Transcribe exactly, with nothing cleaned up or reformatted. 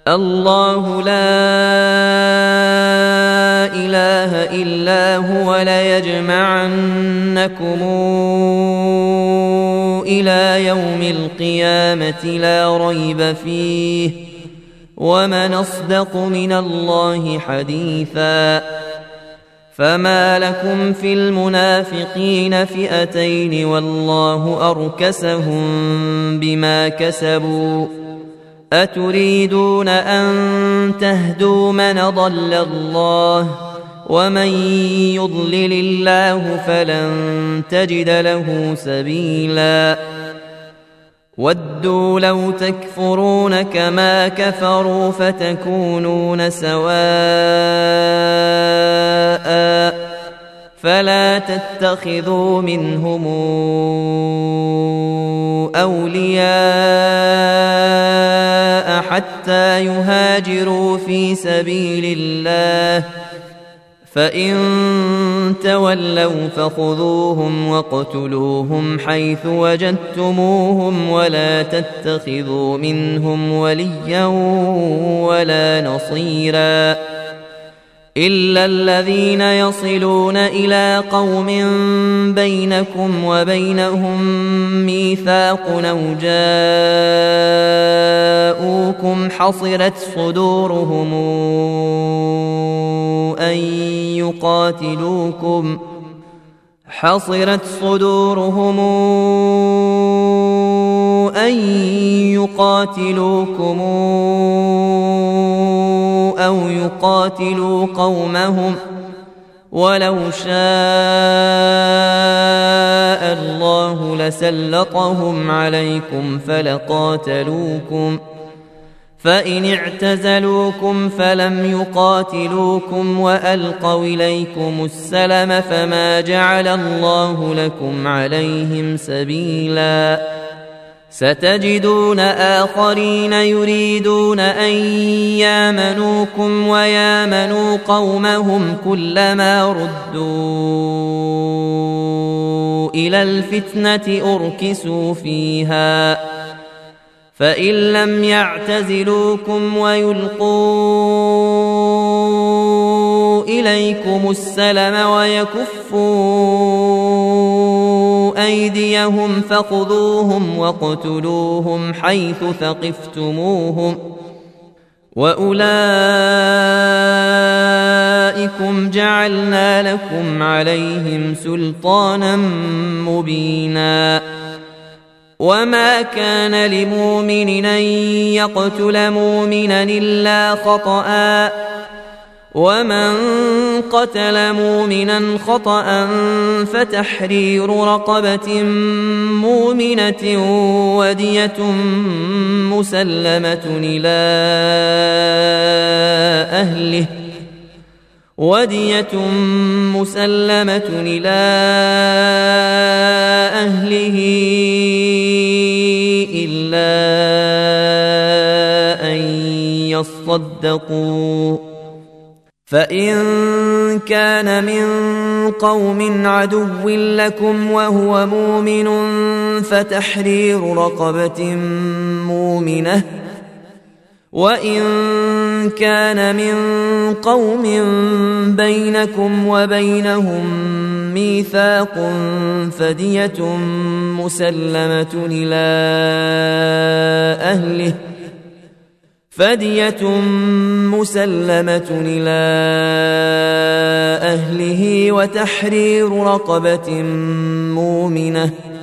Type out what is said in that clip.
الله لا إله إلا هو ليجمعنكم إلى يوم القيامة لا ريب فيه ومن أصدق من الله حديثا. فما لكم في المنافقين فئتين والله أركسهم بما كسبوا أتريدون أن تهدوا من ضل الله ومن يضلل الله فلن تجد له سبيلا. ودوا لو تكفرون كما كفروا فتكونون سواء فلا تتخذوا منهم أولياء حتى يهاجروا في سبيل الله فإن تولوا فخذوهم واقتلوهم حيث وجدتموهم ولا تتخذوا منهم وليا ولا نصيرا إلا الذين يصلون إلى قوم بينكم وبينهم ميثاق أو جاءوكم حصرت صدورهم أن يقاتلوكم حصرت صدورهم أن يقاتلوكم أو يقاتلوا قومهم ولو شاء الله لسلطهم عليكم فلقاتلوكم فإن اعتزلوكم فلم يقاتلوكم وألقوا إليكم السلم فما جعل الله لكم عليهم سبيلا. ستجدون آخرين يريدون أن يامنوكم ويامنوا قومهم كلما ردوا إلى الفتنة أركسوا فيها فإن لم يعتزلوكم ويلقوا إليكم السلم ويكفوا أيديهم فخذوهم واقتلوهم حيث ثقفتموهم وأولئكم جعلنا لكم عليهم سلطانا مبينا. وما كان لمؤمن أن يقتل مؤمنا إلا خطأ ومن قتل مؤمنا خطأ فتحرير رقبة مؤمنة ودية مسلمة إلى أهله ودية مسلمة إلى أهله إلا أن يصدقوا فإن كان من قوم عدو لكم وهو مؤمن فتحرير رقبة مؤمنة وإن كان من قوم بينكم وبينهم ميثاق فدية مسلمة إلى أهله فدية مسلمة إلى أهله وتحرير رقبة مؤمنة